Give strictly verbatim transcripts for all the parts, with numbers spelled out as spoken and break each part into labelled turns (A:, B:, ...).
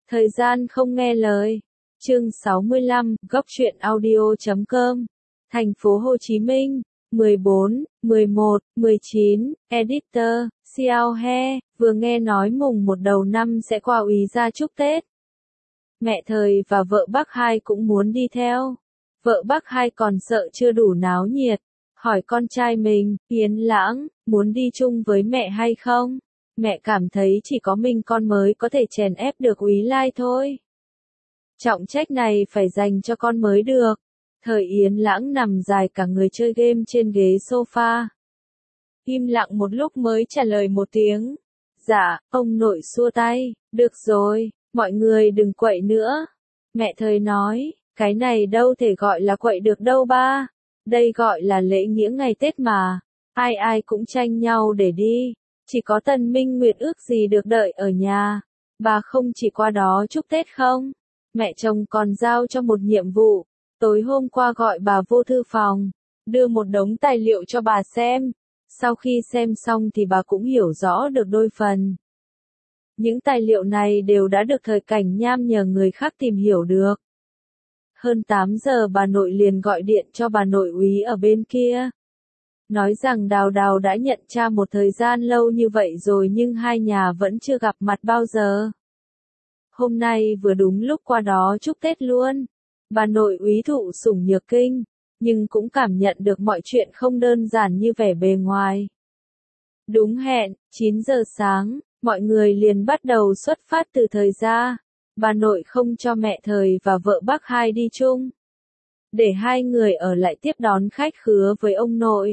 A: Thời gian không nghe lời. Chương sáu mươi lăm, góc truyện audio chấm com. Thành phố Hồ Chí Minh, mười bốn, mười một, mười chín, Editor, Xiao He, vừa nghe nói mùng một đầu năm sẽ qua Úy gia chúc Tết. Mẹ Thời và vợ bác Hai cũng muốn đi theo. Vợ bác Hai còn sợ chưa đủ náo nhiệt, hỏi con trai mình, Yến Lãng, muốn đi chung với mẹ hay không? Mẹ cảm thấy chỉ có mình con mới có thể chèn ép được Úy Lai thôi. Trọng trách này phải dành cho con mới được. Thời Yến Lãng nằm dài cả người chơi game trên ghế sofa. Im lặng một lúc mới trả lời một tiếng. Dạ, ông nội xua tay, được rồi, mọi người đừng quậy nữa. Mẹ Thời nói, cái này đâu thể gọi là quậy được đâu ba. Đây gọi là lễ nghĩa ngày Tết mà. Ai ai cũng tranh nhau để đi. Chỉ có Tần Minh Nguyệt ước gì được đợi ở nhà. Bà không chỉ qua đó chúc Tết không? Mẹ chồng còn giao cho một nhiệm vụ. Tối hôm qua gọi bà vô thư phòng, đưa một đống tài liệu cho bà xem. Sau khi xem xong thì bà cũng hiểu rõ được đôi phần. Những tài liệu này đều đã được Thời Cảnh Nham nhờ người khác tìm hiểu được. Hơn tám giờ bà nội liền gọi điện cho bà nội Úy ở bên kia. Nói rằng Đào Đào đã nhận cha một thời gian lâu như vậy rồi nhưng hai nhà vẫn chưa gặp mặt bao giờ. Hôm nay vừa đúng lúc qua đó chúc Tết luôn. Bà nội Úy thụ sủng nhược kinh, nhưng cũng cảm nhận được mọi chuyện không đơn giản như vẻ bề ngoài. Đúng hẹn, chín giờ sáng, mọi người liền bắt đầu xuất phát từ Thời gia. Bà nội không cho mẹ Thời và vợ bác Hai đi chung, để hai người ở lại tiếp đón khách khứa với ông nội.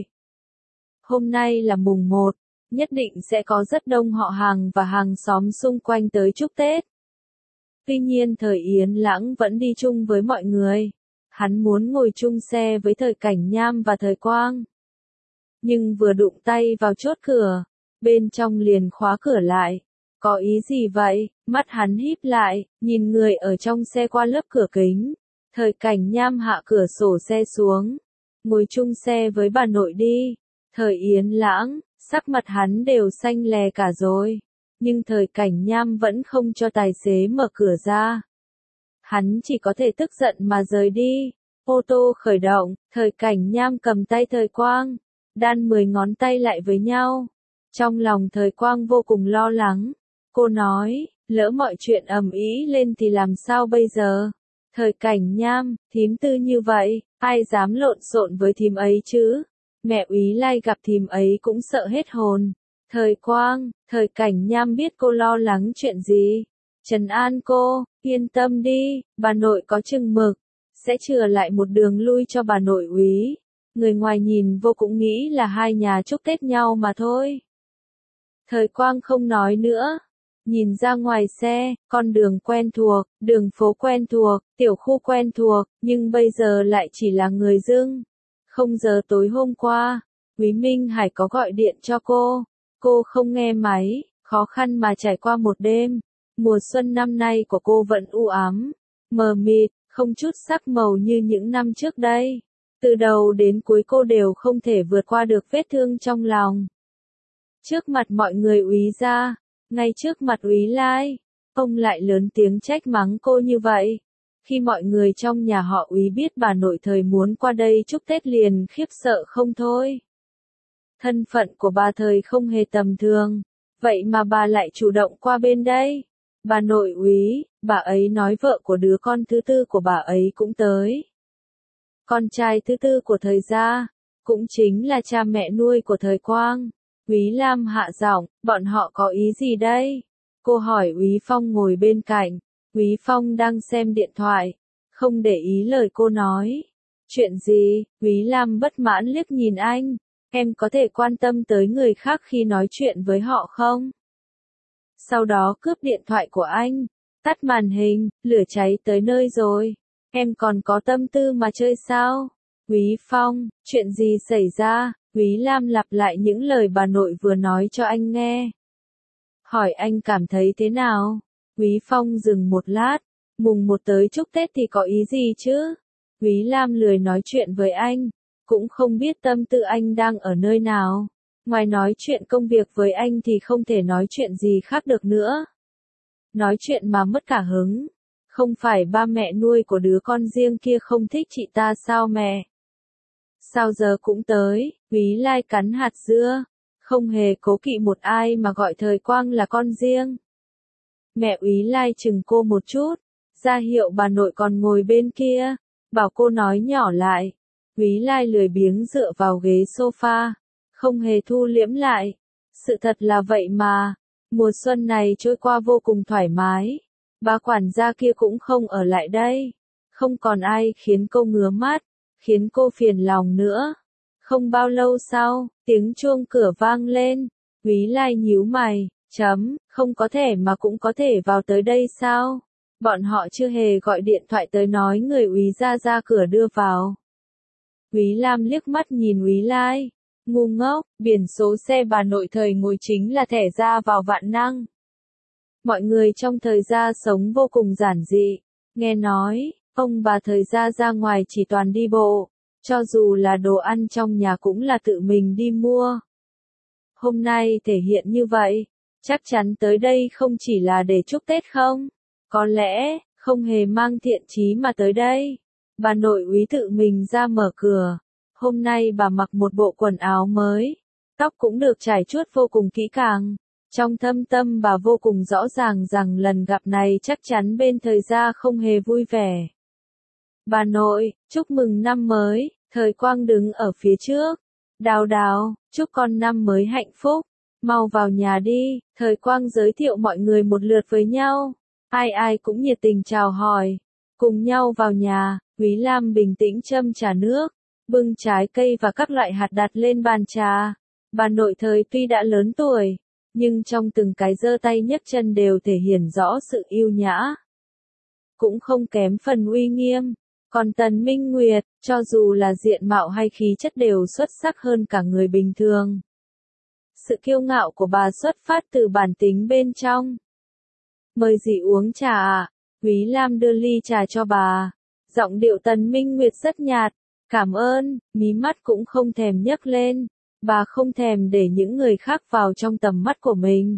A: Hôm nay là mùng một, nhất định sẽ có rất đông họ hàng và hàng xóm xung quanh tới chúc Tết. Tuy nhiên Thời Yến Lãng vẫn đi chung với mọi người. Hắn muốn ngồi chung xe với Thời Cảnh Nham và Thời Quang. Nhưng vừa đụng tay vào chốt cửa, bên trong liền khóa cửa lại. Có ý gì vậy? Mắt hắn híp lại, nhìn người ở trong xe qua lớp cửa kính. Thời Cảnh Nham hạ cửa sổ xe xuống. Ngồi chung xe với bà nội đi. Thời Yến Lãng, sắc mặt hắn đều xanh lè cả rồi. Nhưng Thời Cảnh Nham vẫn không cho tài xế mở cửa ra. Hắn chỉ có thể tức giận mà rời đi. Ô tô khởi động, Thời Cảnh Nham cầm tay Thời Quang, đan mười ngón tay lại với nhau. Trong lòng Thời Quang vô cùng lo lắng. Cô nói, lỡ mọi chuyện ầm ĩ lên thì làm sao bây giờ? Thời Cảnh Nham, thím Tư như vậy, ai dám lộn xộn với thím ấy chứ? Mẹ Úy Lai gặp thím ấy cũng sợ hết hồn. Thời Quang, Thời Cảnh Nham biết cô lo lắng chuyện gì. Trấn an cô, yên tâm đi, bà nội có chừng mực, sẽ chừa lại một đường lui cho bà nội Úy. Người ngoài nhìn vô cũng nghĩ là hai nhà chúc Tết nhau mà thôi. Thời Quang không nói nữa. Nhìn ra ngoài xe, con đường quen thuộc, đường phố quen thuộc, tiểu khu quen thuộc, nhưng bây giờ lại chỉ là người dưng. Không giờ tối hôm qua, Quý Minh Hải có gọi điện cho cô. Cô không nghe máy, khó khăn mà trải qua một đêm. Mùa xuân năm nay của cô vẫn u ám, mờ mịt, không chút sắc màu như những năm trước đây. Từ đầu đến cuối cô đều không thể vượt qua được vết thương trong lòng. Trước mặt mọi người Úy gia, ngay trước mặt Úy Lai, ông lại lớn tiếng trách mắng cô như vậy. Khi mọi người trong nhà họ Úy biết bà nội Thời muốn qua đây chúc Tết liền khiếp sợ không thôi. Thân phận của bà Thời không hề tầm thường, vậy mà bà lại chủ động qua bên đây. Bà nội Úy, bà ấy nói vợ của đứa con thứ tư của bà ấy cũng tới. Con trai thứ tư của Thời gia, cũng chính là cha mẹ nuôi của Thời Quang. Úy Lam hạ giọng, bọn họ có ý gì đây? Cô hỏi Úy Phong ngồi bên cạnh. Úy Phong đang xem điện thoại, không để ý lời cô nói. Chuyện gì? Úy Lam bất mãn liếc nhìn anh. Em có thể quan tâm tới người khác khi nói chuyện với họ không? Sau đó cướp điện thoại của anh, tắt màn hình, lửa cháy tới nơi rồi. Em còn có tâm tư mà chơi sao? Úy Phong, chuyện gì xảy ra? Úy Lam lặp lại những lời bà nội vừa nói cho anh nghe. Hỏi anh cảm thấy thế nào? Úy Phong dừng một lát, mùng một tới chúc Tết thì có ý gì chứ? Úy Lam lười nói chuyện với anh, cũng không biết tâm tư anh đang ở nơi nào. Ngoài nói chuyện công việc với anh thì không thể nói chuyện gì khác được nữa. nói chuyện mà mất cả hứng. Không phải ba mẹ nuôi của đứa con riêng kia không thích chị ta sao mẹ? Sao giờ cũng tới, Úy Lai cắn hạt dưa, không hề cố kỵ một ai mà gọi Thời Quang là con riêng. Mẹ Úy Lai chừng cô một chút, ra hiệu bà nội còn ngồi bên kia, bảo cô nói nhỏ lại. Úy Lai lười biếng dựa vào ghế sofa, không hề thu liễm lại. Sự thật là vậy mà, mùa xuân này trôi qua vô cùng thoải mái. Bà quản gia kia cũng không ở lại đây. Không còn ai khiến cô ngứa mắt, khiến cô phiền lòng nữa. Không bao lâu sau, tiếng chuông cửa vang lên. Úy Lai nhíu mày, chấm, không có thể mà cũng có thể vào tới đây sao? Bọn họ chưa hề gọi điện thoại tới nói người Úy ra ra cửa đưa vào. Úy Lam liếc mắt nhìn Úy Lai. Ngu ngốc, biển số xe bà nội Thời ngồi chính là thẻ ra vào Vạn Năng. Mọi người trong Thời gia sống vô cùng giản dị. Nghe nói, ông bà Thời gia ra ngoài chỉ toàn đi bộ. Cho dù là đồ ăn trong nhà cũng là tự mình đi mua. Hôm nay thể hiện như vậy, chắc chắn tới đây không chỉ là để chúc Tết không? Có lẽ, không hề mang thiện chí mà tới đây. Bà nội Úy tự mình ra mở cửa. Hôm nay bà mặc một bộ quần áo mới. Tóc cũng được trải chuốt vô cùng kỹ càng. Trong thâm tâm bà vô cùng rõ ràng rằng lần gặp này chắc chắn bên Thời gia không hề vui vẻ. Bà nội, chúc mừng năm mới. Thời Quang đứng ở phía trước. Đào Đào, chúc con năm mới hạnh phúc. Mau vào nhà đi. Thời Quang giới thiệu mọi người một lượt với nhau. Ai ai cũng nhiệt tình chào hỏi. Cùng nhau vào nhà, Úy Lam bình tĩnh châm trà nước, bưng trái cây và các loại hạt đặt lên bàn trà. Bà nội Thời tuy đã lớn tuổi, nhưng trong từng cái giơ tay nhấc chân đều thể hiện rõ sự yêu nhã. Cũng không kém phần uy nghiêm. Còn Tần Minh Nguyệt, cho dù là diện mạo hay khí chất đều xuất sắc hơn cả người bình thường. Sự kiêu ngạo của bà xuất phát từ bản tính bên trong. Mời dì uống trà ạ. Úy Lam đưa ly trà cho bà. Giọng điệu Tần Minh Nguyệt rất nhạt. Cảm ơn, mí mắt cũng không thèm nhấc lên. Bà không thèm để những người khác vào trong tầm mắt của mình.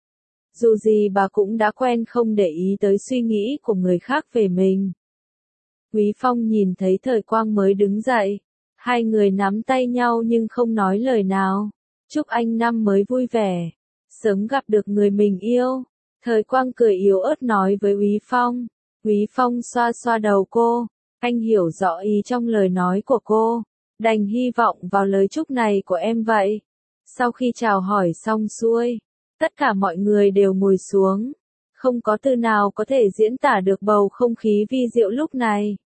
A: Dù gì bà cũng đã quen không để ý tới suy nghĩ của người khác về mình. Quý Phong nhìn thấy Thời Quang mới đứng dậy. Hai người nắm tay nhau nhưng không nói lời nào. Chúc anh năm mới vui vẻ. Sớm gặp được người mình yêu. Thời Quang cười yếu ớt nói với Quý Phong. Quý Phong xoa xoa đầu cô. Anh hiểu rõ ý trong lời nói của cô. Đành hy vọng vào lời chúc này của em vậy. Sau khi chào hỏi xong xuôi, tất cả mọi người đều ngồi xuống. Không có từ nào có thể diễn tả được bầu không khí vi diệu lúc này.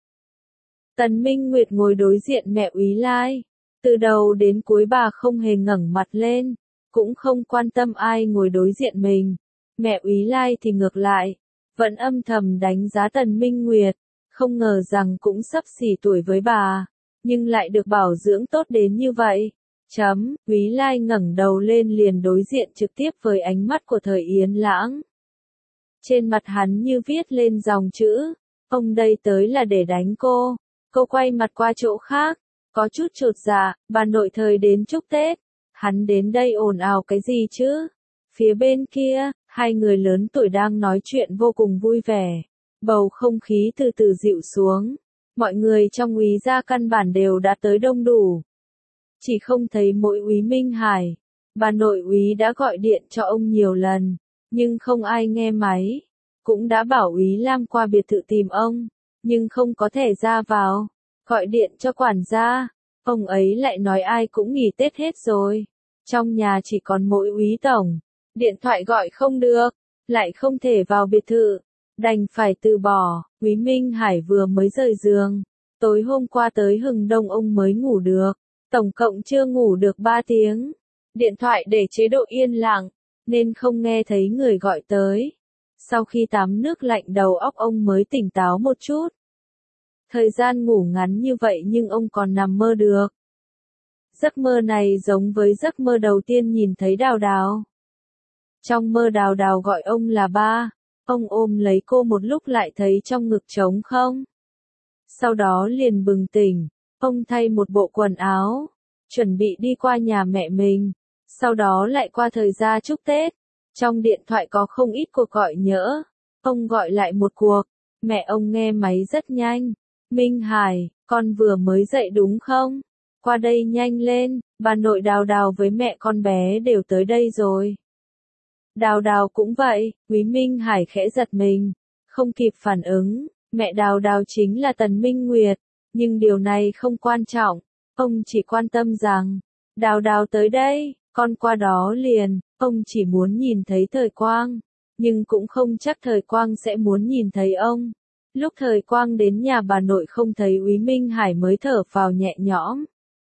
A: Tần Minh Nguyệt ngồi đối diện mẹ Úy Lai. Từ đầu đến cuối bà không hề ngẩng mặt lên, cũng không quan tâm ai ngồi đối diện mình. Mẹ Úy Lai thì ngược lại, vẫn âm thầm đánh giá Tần Minh Nguyệt, không ngờ rằng cũng sắp xỉ tuổi với bà, nhưng lại được bảo dưỡng tốt đến như vậy. Chấm, Úy Lai ngẩng đầu lên liền đối diện trực tiếp với ánh mắt của Thời Yến Lãng. Trên mặt hắn như viết lên dòng chữ, ông đây tới là để đánh cô. Cô quay mặt qua chỗ khác, có chút chột dạ, bà nội Thời đến chúc Tết. Hắn đến đây ồn ào cái gì chứ? Phía bên kia, hai người lớn tuổi đang nói chuyện vô cùng vui vẻ. Bầu không khí từ từ dịu xuống. Mọi người trong Úy gia căn bản đều đã tới đông đủ. Chỉ không thấy mỗi Úy Minh Hải. Bà nội Úy đã gọi điện cho ông nhiều lần, nhưng không ai nghe máy. Cũng đã bảo Úy Lam qua biệt thự tìm ông, nhưng không có thể ra vào. Gọi điện cho quản gia, ông ấy lại nói ai cũng nghỉ Tết hết rồi. Trong nhà chỉ còn mỗi Úy tổng. Điện thoại gọi không được, lại không thể vào biệt thự. Đành phải từ bỏ. Úy Minh Hải vừa mới rời giường. Tối hôm qua tới Hừng Đông ông mới ngủ được. Tổng cộng chưa ngủ được ba tiếng. Điện thoại để chế độ yên lặng, nên không nghe thấy người gọi tới. Sau khi tắm nước lạnh đầu óc ông mới tỉnh táo một chút. Thời gian ngủ ngắn như vậy nhưng ông còn nằm mơ được. Giấc mơ này giống với giấc mơ đầu tiên nhìn thấy Đào Đào. Trong mơ Đào Đào gọi ông là ba. Ông ôm lấy cô một lúc lại thấy trong ngực trống không. Sau đó liền bừng tỉnh. Ông thay một bộ quần áo, chuẩn bị đi qua nhà mẹ mình. Sau đó lại qua Thời gia chúc Tết. Trong điện thoại có không ít cuộc gọi nhỡ. Ông gọi lại một cuộc, mẹ ông nghe máy rất nhanh. Minh Hải, con vừa mới dậy đúng không? Qua đây nhanh lên, bà nội Đào Đào với mẹ con bé đều tới đây rồi. Đào Đào cũng vậy, Quý Minh Hải khẽ giật mình, không kịp phản ứng, mẹ Đào Đào chính là Tần Minh Nguyệt, nhưng điều này không quan trọng, ông chỉ quan tâm rằng, Đào Đào tới đây, con qua đó liền, ông chỉ muốn nhìn thấy Thời Quang, nhưng cũng không chắc Thời Quang sẽ muốn nhìn thấy ông. Lúc Thời Quang đến nhà bà nội không thấy Úy Minh Hải mới thở phào nhẹ nhõm.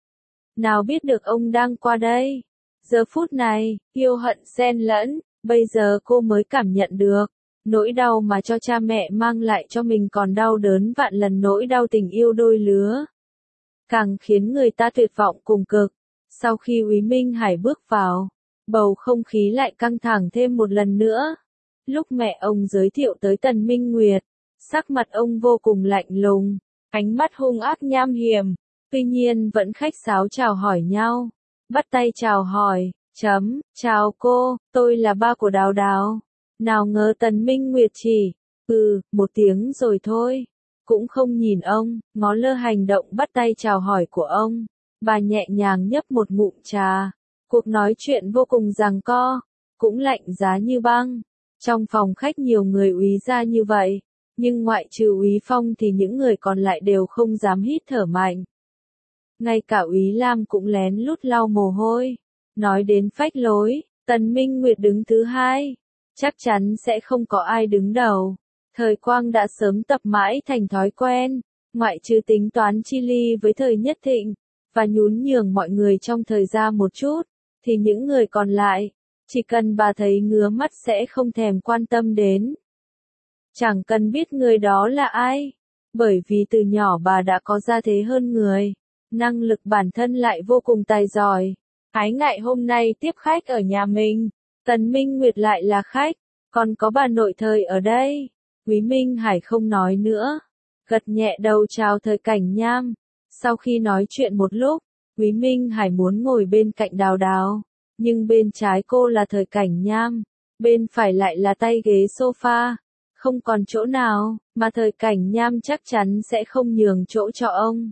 A: Nào biết được ông đang qua đây. Giờ phút này, yêu hận xen lẫn, bây giờ cô mới cảm nhận được. Nỗi đau mà cho cha mẹ mang lại cho mình còn đau đớn vạn lần nỗi đau tình yêu đôi lứa. Càng khiến người ta tuyệt vọng cùng cực. Sau khi Úy Minh Hải bước vào, bầu không khí lại căng thẳng thêm một lần nữa. Lúc mẹ ông giới thiệu tới Tần Minh Nguyệt, sắc mặt ông vô cùng lạnh lùng, ánh mắt hung ác nham hiểm, tuy nhiên vẫn khách sáo chào hỏi nhau, bắt tay chào hỏi, chấm, chào cô, tôi là ba của Đào Đào. Nào ngờ Tần Minh Nguyệt chỉ, ừ, một tiếng rồi thôi, cũng không nhìn ông, ngó lơ hành động bắt tay chào hỏi của ông, bà nhẹ nhàng nhấp một ngụm trà, cuộc nói chuyện vô cùng giằng co, cũng lạnh giá như băng. Trong phòng khách nhiều người úy ra như vậy, nhưng ngoại trừ Úy Phong thì những người còn lại đều không dám hít thở mạnh. Ngay cả Úy Lam cũng lén lút lau mồ hôi. Nói đến phách lối, Tần Minh Nguyệt đứng thứ hai, chắc chắn sẽ không có ai đứng đầu. Thời Quang đã sớm tập mãi thành thói quen, ngoại trừ tính toán chi ly với Thời Nhất Thịnh, và nhún nhường mọi người trong thời gian một chút, thì những người còn lại, chỉ cần bà thấy ngứa mắt sẽ không thèm quan tâm đến. Chẳng cần biết người đó là ai, bởi vì từ nhỏ bà đã có gia thế hơn người, năng lực bản thân lại vô cùng tài giỏi. Ái ngại hôm nay tiếp khách ở nhà mình, Tần Minh Nguyệt lại là khách, còn có bà nội Thời ở đây. Quý Minh Hải không nói nữa, gật nhẹ đầu chào Thời Cảnh Nham. Sau khi nói chuyện một lúc, Quý Minh Hải muốn ngồi bên cạnh Đào Đào, nhưng bên trái cô là Thời Cảnh Nham, bên phải lại là tay ghế sofa. Không còn chỗ nào, mà Thời Cảnh Nham chắc chắn sẽ không nhường chỗ cho ông.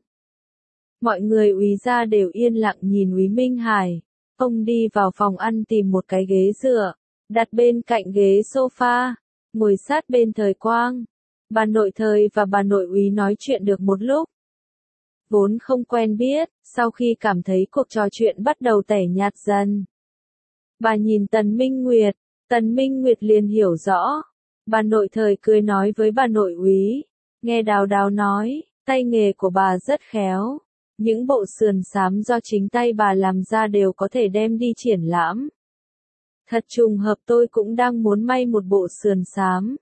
A: Mọi người úy ra đều yên lặng nhìn Úy Minh Hải. Ông đi vào phòng ăn tìm một cái ghế dựa, đặt bên cạnh ghế sofa, ngồi sát bên Thời Quang. Bà nội Thời và bà nội Úy nói chuyện được một lúc. Vốn không quen biết, sau khi cảm thấy cuộc trò chuyện bắt đầu tẻ nhạt dần. Bà nhìn Tần Minh Nguyệt, Tần Minh Nguyệt liền hiểu rõ. Bà nội Thời cười nói với bà nội Úy, nghe Đào Đào nói, tay nghề của bà rất khéo. Những bộ sườn xám do chính tay bà làm ra đều có thể đem đi triển lãm. Thật trùng hợp tôi cũng đang muốn may một bộ sườn xám.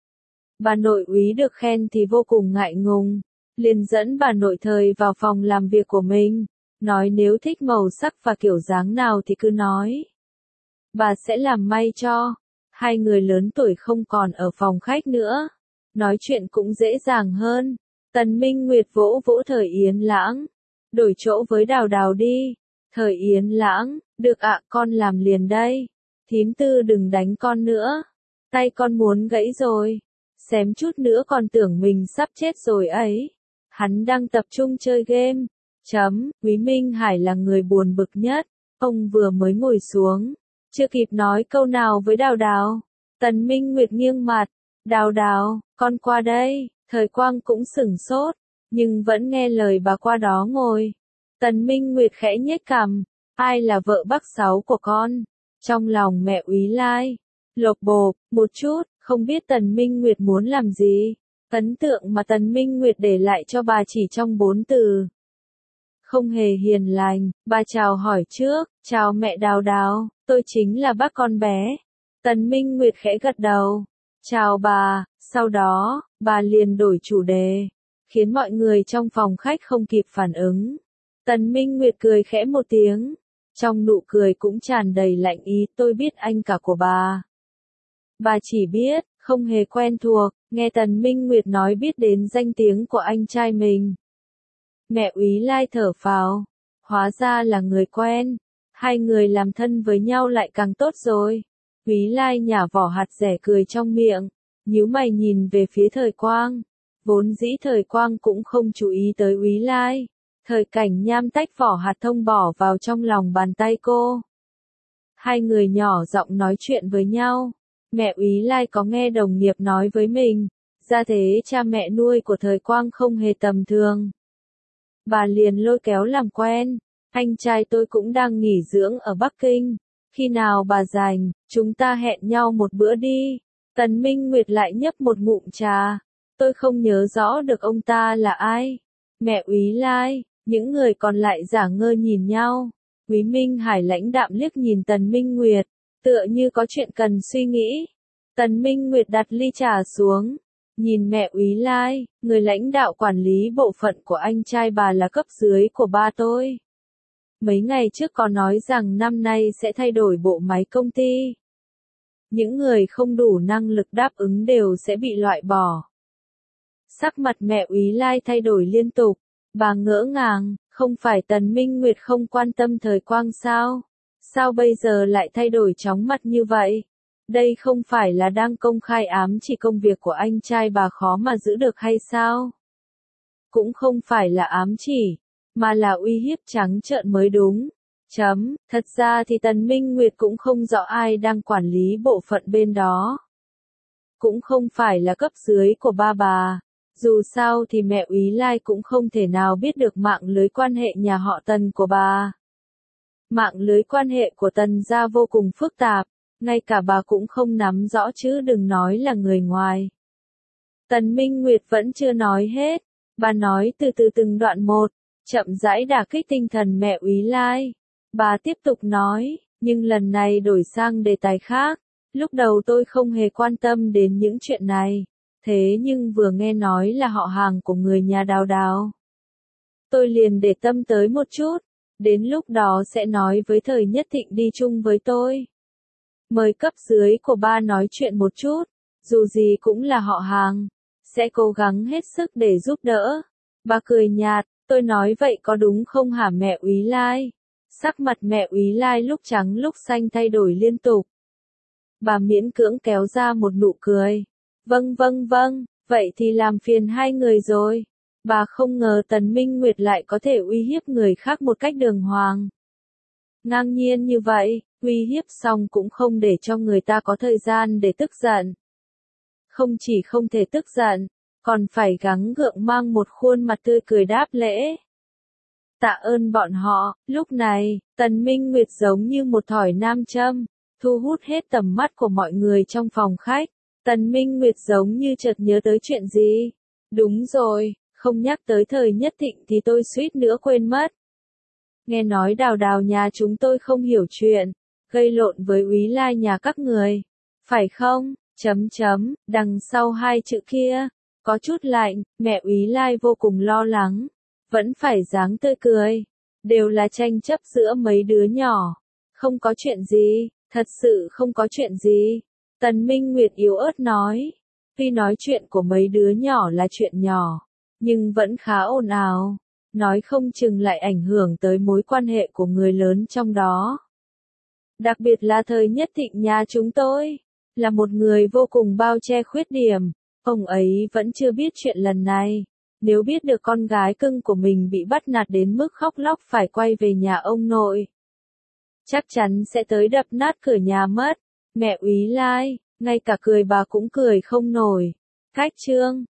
A: Bà nội Úy được khen thì vô cùng ngại ngùng, liền dẫn bà nội Thời vào phòng làm việc của mình, nói nếu thích màu sắc và kiểu dáng nào thì cứ nói. Bà sẽ làm may cho. Hai người lớn tuổi không còn ở phòng khách nữa, nói chuyện cũng dễ dàng hơn. Tần Minh Nguyệt vỗ vỗ Thời Yến Lãng, đổi chỗ với Đào Đào đi. Thời Yến Lãng, được ạ, con làm liền đây. Thím Tư đừng đánh con nữa, tay con muốn gãy rồi, xém chút nữa còn tưởng mình sắp chết rồi ấy. Hắn đang tập trung chơi game. Chấm, Quý Minh Hải là người buồn bực nhất, ông vừa mới ngồi xuống, chưa kịp nói câu nào với Đào Đào, Tần Minh Nguyệt nghiêng mặt, Đào Đào, con qua đây. Thời Quang cũng sửng sốt, nhưng vẫn nghe lời bà qua đó ngồi. Tần Minh Nguyệt khẽ nhếch cằm, ai là vợ bác Sáu của con? Trong lòng mẹ Úy Lai, lột bột, một chút, không biết Tần Minh Nguyệt muốn làm gì. Ấn tượng mà Tần Minh Nguyệt để lại cho bà chỉ trong bốn từ. Không hề hiền lành, bà chào hỏi trước, chào mẹ Đào Đào, tôi chính là bác con bé. Tần Minh Nguyệt khẽ gật đầu, chào bà, sau đó, bà liền đổi chủ đề, khiến mọi người trong phòng khách không kịp phản ứng. Tần Minh Nguyệt cười khẽ một tiếng, trong nụ cười cũng tràn đầy lạnh ý, tôi biết anh cả của bà. Bà chỉ biết, không hề quen thuộc, nghe Tần Minh Nguyệt nói biết đến danh tiếng của anh trai mình. Mẹ Úy Lai thở phào, hóa ra là người quen, hai người làm thân với nhau lại càng tốt rồi. Úy Lai nhả vỏ hạt dẻ cười trong miệng, nhíu mày nhìn về phía Thời Quang. Vốn dĩ Thời Quang cũng không chú ý tới Úy Lai. Thời Cảnh Nham tách vỏ hạt thông bỏ vào trong lòng bàn tay cô. Hai người nhỏ giọng nói chuyện với nhau. Mẹ Úy Lai có nghe đồng nghiệp nói với mình, ra thế cha mẹ nuôi của Thời Quang không hề tầm thường. Bà liền lôi kéo làm quen, anh trai tôi cũng đang nghỉ dưỡng ở Bắc Kinh, khi nào bà rảnh, chúng ta hẹn nhau một bữa đi. Tần Minh Nguyệt lại nhấp một ngụm trà, tôi không nhớ rõ được ông ta là ai. Mẹ Úy Lai, những người còn lại giả ngơ nhìn nhau. Úy Minh Hải lãnh đạm liếc nhìn Tần Minh Nguyệt, tựa như có chuyện cần suy nghĩ. Tần Minh Nguyệt đặt ly trà xuống, nhìn mẹ Úy Lai, người lãnh đạo quản lý bộ phận của anh trai bà là cấp dưới của ba tôi. Mấy ngày trước có nói rằng năm nay sẽ thay đổi bộ máy công ty. Những người không đủ năng lực đáp ứng đều sẽ bị loại bỏ. Sắc mặt mẹ Úy Lai thay đổi liên tục, bà ngỡ ngàng, không phải Tần Minh Nguyệt không quan tâm Thời Quang sao? Sao bây giờ lại thay đổi chóng mặt như vậy? Đây không phải là đang công khai ám chỉ công việc của anh trai bà khó mà giữ được hay sao? Cũng không phải là ám chỉ, mà là uy hiếp trắng trợn mới đúng. Chấm, thật ra thì Tần Minh Nguyệt cũng không rõ ai đang quản lý bộ phận bên đó. Cũng không phải là cấp dưới của ba bà. Dù sao thì mẹ Úy Lai cũng không thể nào biết được mạng lưới quan hệ nhà họ Tần của bà. Mạng lưới quan hệ của Tần gia vô cùng phức tạp, ngay cả bà cũng không nắm rõ chứ đừng nói là người ngoài. Tần Minh Nguyệt vẫn chưa nói hết, bà nói từ từ từng đoạn một, chậm rãi đả kích tinh thần mẹ Úy Lai. Bà tiếp tục nói, nhưng lần này đổi sang đề tài khác, lúc đầu tôi không hề quan tâm đến những chuyện này. Thế nhưng vừa nghe nói là họ hàng của người nhà Đào Đào, tôi liền để tâm tới một chút, đến lúc đó sẽ nói với Thời Nhất Thịnh đi chung với tôi. Mời cấp dưới của ba nói chuyện một chút, dù gì cũng là họ hàng, sẽ cố gắng hết sức để giúp đỡ. Bà cười nhạt, tôi nói vậy có đúng không hả mẹ Úy Lai? Sắc mặt mẹ Úy Lai lúc trắng lúc xanh thay đổi liên tục. Bà miễn cưỡng kéo ra một nụ cười. Vâng vâng vâng, vậy thì làm phiền hai người rồi. Bà không ngờ Tần Minh Nguyệt lại có thể uy hiếp người khác một cách đường hoàng. Ngang nhiên như vậy, uy hiếp xong cũng không để cho người ta có thời gian để tức giận. Không chỉ không thể tức giận, còn phải gắng gượng mang một khuôn mặt tươi cười đáp lễ. Tạ ơn bọn họ, lúc này, Tần Minh Nguyệt giống như một thỏi nam châm, thu hút hết tầm mắt của mọi người trong phòng khách. Tần Minh Nguyệt giống như chợt nhớ tới chuyện gì. Đúng rồi, không nhắc tới Thời Nhất Thịnh thì tôi suýt nữa quên mất. Nghe nói Đào Đào nhà chúng tôi không hiểu chuyện, gây lộn với Úy Lai nhà các người. Phải không? Chấm chấm, đằng sau hai chữ kia, có chút lạnh, mẹ Úy Lai vô cùng lo lắng. Vẫn phải dáng tươi cười. Đều là tranh chấp giữa mấy đứa nhỏ. Không có chuyện gì, thật sự không có chuyện gì. Tần Minh Nguyệt yếu ớt nói. Tuy nói chuyện của mấy đứa nhỏ là chuyện nhỏ, nhưng vẫn khá ồn ào. Nói không chừng lại ảnh hưởng tới mối quan hệ của người lớn trong đó. Đặc biệt là Thời Nhất Thịnh nhà chúng tôi, là một người vô cùng bao che khuyết điểm. Ông ấy vẫn chưa biết chuyện lần này. Nếu biết được con gái cưng của mình bị bắt nạt đến mức khóc lóc phải quay về nhà ông nội, chắc chắn sẽ tới đập nát cửa nhà mất. Mẹ Úy Lai, ngay cả cười bà cũng cười không nổi. Cách chương